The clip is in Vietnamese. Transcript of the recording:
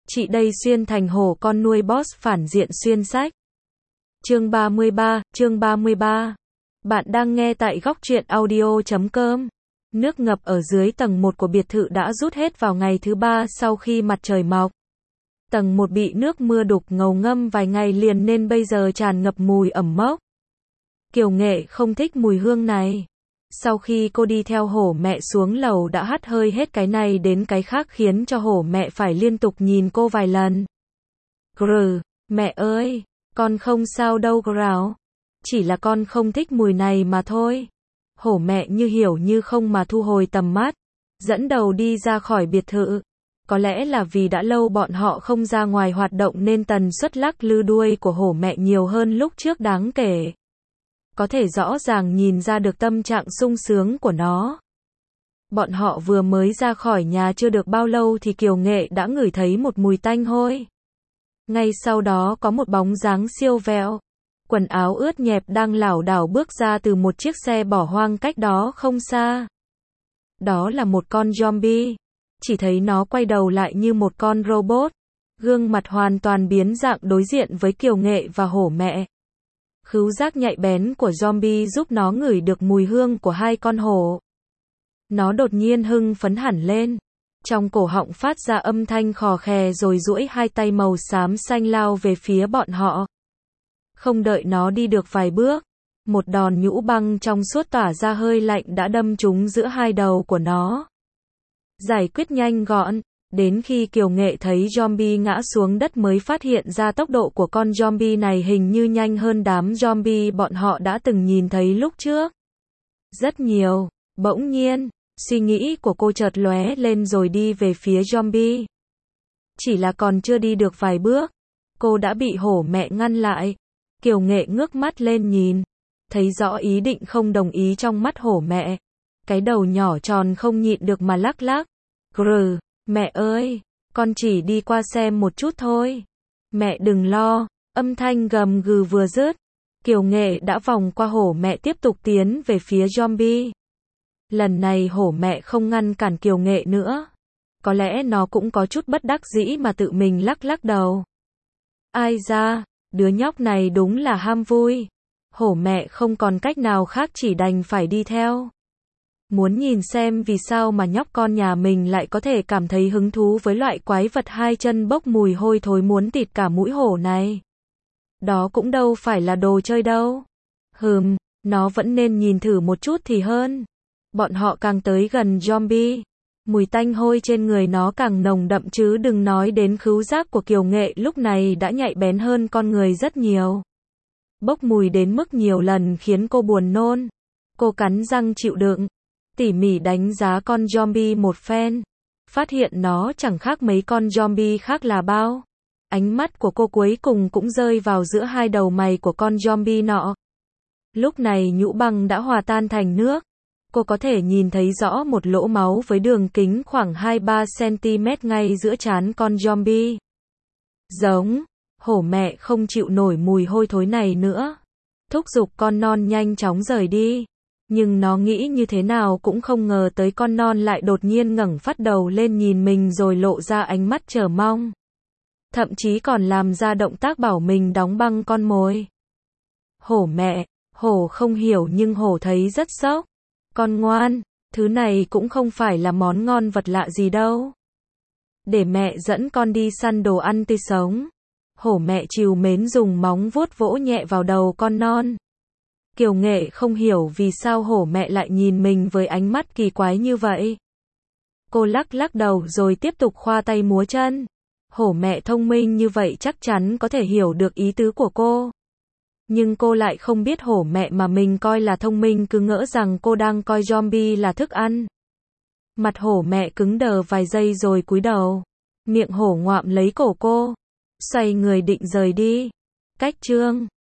Chị đây xuyên thành hổ con nuôi boss phản diện xuyên sách. Chương 33. Bạn đang nghe tại góc truyện audio.com. Nước ngập ở dưới tầng 1 của biệt thự đã rút hết vào ngày thứ 3 sau khi mặt trời mọc. Tầng 1 bị nước mưa đục ngầu ngâm vài ngày liền nên bây giờ tràn ngập mùi ẩm mốc. Kiều Nghệ không thích mùi hương này. Sau khi cô đi theo hổ mẹ xuống lầu đã hắt hơi hết cái này đến cái khác khiến cho hổ mẹ phải liên tục nhìn cô vài lần. Grr, mẹ ơi, con không sao đâu grào. Chỉ là con không thích mùi này mà thôi. Hổ mẹ như hiểu như không mà thu hồi tầm mắt, dẫn đầu đi ra khỏi biệt thự. Có lẽ là vì đã lâu bọn họ không ra ngoài hoạt động nên tần suất lắc lư đuôi của hổ mẹ nhiều hơn lúc trước đáng kể. Có thể rõ ràng nhìn ra được tâm trạng sung sướng của nó. Bọn họ vừa mới ra khỏi nhà chưa được bao lâu thì Kiều Nghệ đã ngửi thấy một mùi tanh hôi. Ngay sau đó có một bóng dáng siêu vẹo, quần áo ướt nhẹp đang lảo đảo bước ra từ một chiếc xe bỏ hoang cách đó không xa. Đó là một con zombie. Chỉ thấy nó quay đầu lại như một con robot, gương mặt hoàn toàn biến dạng đối diện với Kiều Nghệ và hổ mẹ. Khứu giác nhạy bén của zombie giúp nó ngửi được mùi hương của hai con hổ. Nó đột nhiên hưng phấn hẳn lên. Trong cổ họng phát ra âm thanh khò khè rồi duỗi hai tay màu xám xanh lao về phía bọn họ. Không đợi nó đi được vài bước, một đòn nhũ băng trong suốt tỏa ra hơi lạnh đã đâm trúng giữa hai đầu của nó. Giải quyết nhanh gọn. Đến khi Kiều Nghệ thấy zombie ngã xuống đất mới phát hiện ra tốc độ của con zombie này hình như nhanh hơn đám zombie bọn họ đã từng nhìn thấy lúc trước. Rất nhiều. Bỗng nhiên, suy nghĩ của cô chợt lóe lên rồi đi về phía zombie. Chỉ là còn chưa đi được vài bước, cô đã bị hổ mẹ ngăn lại. Kiều Nghệ ngước mắt lên nhìn, thấy rõ ý định không đồng ý trong mắt hổ mẹ. Cái đầu nhỏ tròn không nhịn được mà lắc lắc. Grr. Mẹ ơi, con chỉ đi qua xem một chút thôi. Mẹ đừng lo, âm thanh gầm gừ vừa dứt. Kiều Nghệ đã vòng qua hổ mẹ tiếp tục tiến về phía zombie. Lần này hổ mẹ không ngăn cản Kiều Nghệ nữa. Có lẽ nó cũng có chút bất đắc dĩ mà tự mình lắc lắc đầu. Ai da, đứa nhóc này đúng là ham vui. Hổ mẹ không còn cách nào khác chỉ đành phải đi theo. Muốn nhìn xem vì sao mà nhóc con nhà mình lại có thể cảm thấy hứng thú với loại quái vật hai chân bốc mùi hôi thối muốn tịt cả mũi hổ này. Đó cũng đâu phải là đồ chơi đâu. Nó vẫn nên nhìn thử một chút thì hơn. Bọn họ càng tới gần zombie, mùi tanh hôi trên người nó càng nồng đậm chứ đừng nói đến khứu giác của Kiều Nghệ lúc này đã nhạy bén hơn con người rất nhiều. Bốc mùi đến mức nhiều lần khiến cô buồn nôn. Cô cắn răng chịu đựng, tỉ mỉ đánh giá con zombie một phen, phát hiện nó chẳng khác mấy con zombie khác là bao. Ánh mắt của cô cuối cùng cũng rơi vào giữa hai đầu mày của con zombie nọ. Lúc này nhũ băng đã hòa tan thành nước. Cô có thể nhìn thấy rõ một lỗ máu với đường kính khoảng 2-3 cm ngay giữa trán con zombie. Giống, hổ mẹ không chịu nổi mùi hôi thối này nữa. Thúc giục con non nhanh chóng rời đi. Nhưng nó nghĩ như thế nào cũng không ngờ tới con non lại đột nhiên ngẩng phát đầu lên nhìn mình rồi lộ ra ánh mắt chờ mong. Thậm chí còn làm ra động tác bảo mình đóng băng con mồi. Hổ mẹ, hổ không hiểu nhưng hổ thấy rất sốc. Con ngoan, thứ này cũng không phải là món ngon vật lạ gì đâu. Để mẹ dẫn con đi săn đồ ăn tươi sống. Hổ mẹ trìu mến dùng móng vuốt vỗ nhẹ vào đầu con non. Kiều Nghệ không hiểu vì sao hổ mẹ lại nhìn mình với ánh mắt kỳ quái như vậy. Cô lắc lắc đầu rồi tiếp tục khoa tay múa chân. Hổ mẹ thông minh như vậy chắc chắn có thể hiểu được ý tứ của cô. Nhưng cô lại không biết hổ mẹ mà mình coi là thông minh cứ ngỡ rằng cô đang coi zombie là thức ăn. Mặt hổ mẹ cứng đờ vài giây rồi cúi đầu. Miệng hổ ngoạm lấy cổ cô. Xoay người định rời đi. Cách chương